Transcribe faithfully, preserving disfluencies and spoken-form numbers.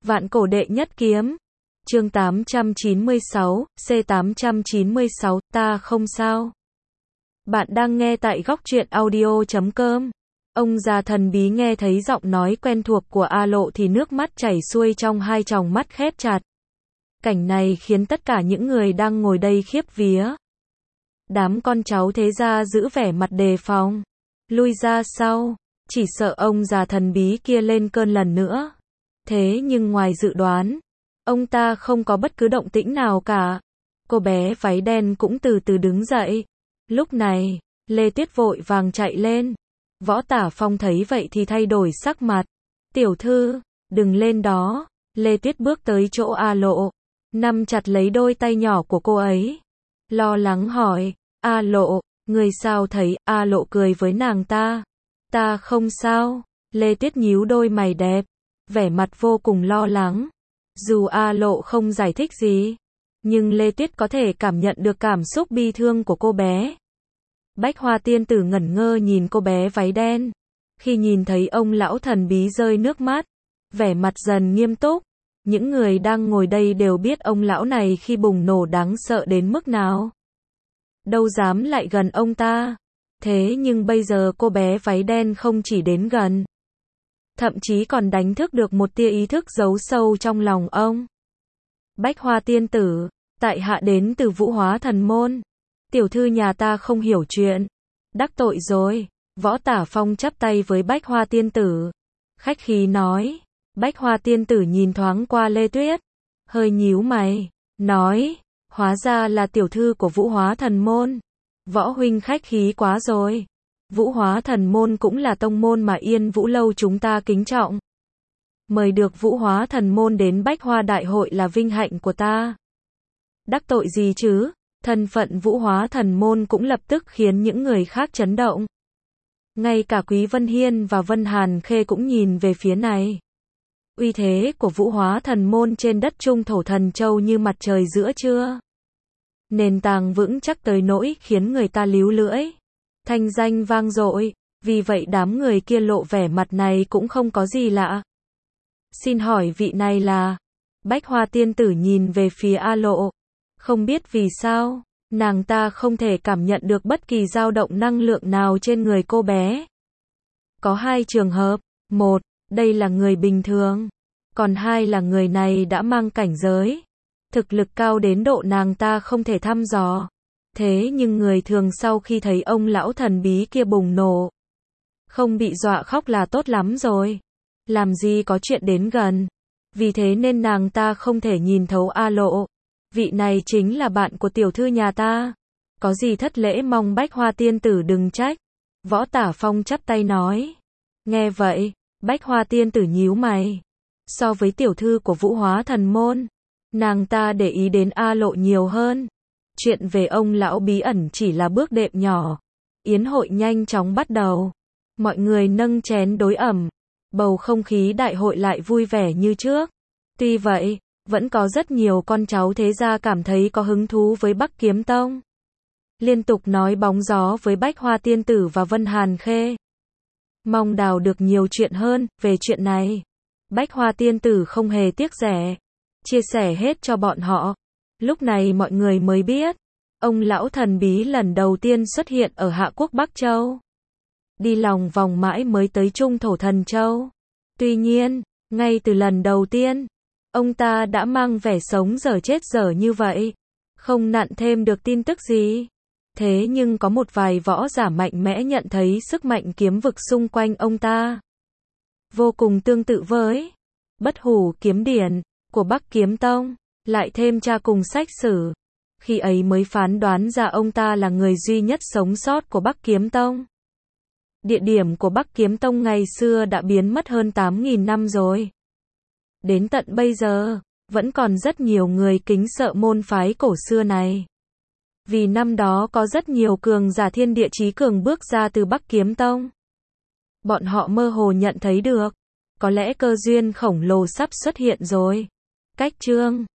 Vạn cổ đệ nhất kiếm. Chương tám trăm chín mươi sáu, C tám trăm chín mươi sáu, ta không sao. Bạn đang nghe tại góc truyện audio chấm com. Ông già thần bí nghe thấy giọng nói quen thuộc của A Lộ thì nước mắt chảy xuôi trong hai tròng mắt khép chặt. Cảnh này khiến tất cả những người đang ngồi đây khiếp vía. Đám con cháu thế gia giữ vẻ mặt đề phòng, lui ra sau, chỉ sợ ông già thần bí kia lên cơn lần nữa. Thế nhưng ngoài dự đoán, ông ta không có bất cứ động tĩnh nào cả. Cô bé váy đen cũng từ từ đứng dậy. Lúc này, Lê Tuyết vội vàng chạy lên. Võ Tả Phong thấy vậy thì thay đổi sắc mặt. Tiểu thư, đừng lên đó. Lê Tuyết bước tới chỗ A Lộ, nắm chặt lấy đôi tay nhỏ của cô ấy. Lo lắng hỏi, A Lộ, người sao thấy? A Lộ cười với nàng ta. Ta không sao. Lê Tuyết nhíu đôi mày đẹp, vẻ mặt vô cùng lo lắng. Dù A Lộ không giải thích gì, nhưng Lê Tuyết có thể cảm nhận được cảm xúc bi thương của cô bé. Bách Hoa tiên tử ngẩn ngơ nhìn cô bé váy đen. Khi nhìn thấy ông lão thần bí rơi nước mắt, vẻ mặt dần nghiêm túc. Những người đang ngồi đây đều biết ông lão này khi bùng nổ đáng sợ đến mức nào. Đâu dám lại gần ông ta. Thế nhưng bây giờ cô bé váy đen không chỉ đến gần, thậm chí còn đánh thức được một tia ý thức giấu sâu trong lòng ông. Bách Hoa tiên tử, tại hạ đến từ Vũ Hóa Thần Môn. Tiểu thư nhà ta không hiểu chuyện. Đắc tội rồi. Võ Tả Phong chắp tay với Bách Hoa tiên tử, khách khí nói. Bách Hoa tiên tử nhìn thoáng qua Lê Tuyết, hơi nhíu mày, nói, hóa ra là tiểu thư của Vũ Hóa Thần Môn. Võ huynh khách khí quá rồi. Vũ Hóa Thần Môn cũng là tông môn mà Yên Vũ Lâu chúng ta kính trọng. Mời được Vũ Hóa Thần Môn đến Bách Hoa Đại hội là vinh hạnh của ta. Đắc tội gì chứ? Thân phận Vũ Hóa Thần Môn cũng lập tức khiến những người khác chấn động. Ngay cả Quý Vân Hiên và Vân Hàn Khê cũng nhìn về phía này. Uy thế của Vũ Hóa Thần Môn trên đất Trung Thổ Thần Châu như mặt trời giữa trưa. Nền tảng vững chắc tới nỗi khiến người ta líu lưỡi. Thanh danh vang dội, vì vậy đám người kia lộ vẻ mặt này cũng không có gì lạ. Xin hỏi vị này là? Bách Hoa tiên tử nhìn về phía A Lộ. Không biết vì sao, nàng ta không thể cảm nhận được bất kỳ dao động năng lượng nào trên người cô bé. Có hai trường hợp, một, đây là người bình thường, còn hai là người này đã mang cảnh giới, thực lực cao đến độ nàng ta không thể thăm dò. Thế nhưng người thường sau khi thấy ông lão thần bí kia bùng nổ, không bị dọa khóc là tốt lắm rồi. Làm gì có chuyện đến gần. Vì thế nên nàng ta không thể nhìn thấu A Lộ. Vị này chính là bạn của tiểu thư nhà ta. Có gì thất lễ mong Bách Hoa tiên tử đừng trách. Võ Tả Phong chắp tay nói. Nghe vậy, Bách Hoa tiên tử nhíu mày. So với tiểu thư của Vũ Hóa Thần Môn, nàng ta để ý đến A Lộ nhiều hơn. Chuyện về ông lão bí ẩn chỉ là bước đệm nhỏ. Yến hội nhanh chóng bắt đầu. Mọi người nâng chén đối ẩm. Bầu không khí đại hội lại vui vẻ như trước. Tuy vậy, vẫn có rất nhiều con cháu thế gia cảm thấy có hứng thú với Bắc Kiếm Tông. Liên tục nói bóng gió với Bách Hoa tiên tử và Vân Hàn Khê. Mong đào được nhiều chuyện hơn về chuyện này. Bách Hoa tiên tử không hề tiếc rẻ, chia sẻ hết cho bọn họ. Lúc này mọi người mới biết, ông lão thần bí lần đầu tiên xuất hiện ở Hạ Quốc Bắc Châu. Đi lòng vòng mãi mới tới Trung Thổ Thần Châu. Tuy nhiên, ngay từ lần đầu tiên, ông ta đã mang vẻ sống dở chết dở như vậy, không nặn thêm được tin tức gì. Thế nhưng có một vài võ giả mạnh mẽ nhận thấy sức mạnh kiếm vực xung quanh ông ta vô cùng tương tự với Bất Hủ kiếm điển của Bắc Kiếm Tông, lại thêm tra cùng sách sử. Khi ấy mới phán đoán ra ông ta là người duy nhất sống sót của Bắc Kiếm Tông. Địa điểm của Bắc Kiếm Tông ngày xưa đã biến mất hơn tám nghìn năm rồi. Đến tận bây giờ, vẫn còn rất nhiều người kính sợ môn phái cổ xưa này. Vì năm đó có rất nhiều cường giả thiên địa chí cường bước ra từ Bắc Kiếm Tông. Bọn họ mơ hồ nhận thấy được, có lẽ cơ duyên khổng lồ sắp xuất hiện rồi. Cách chương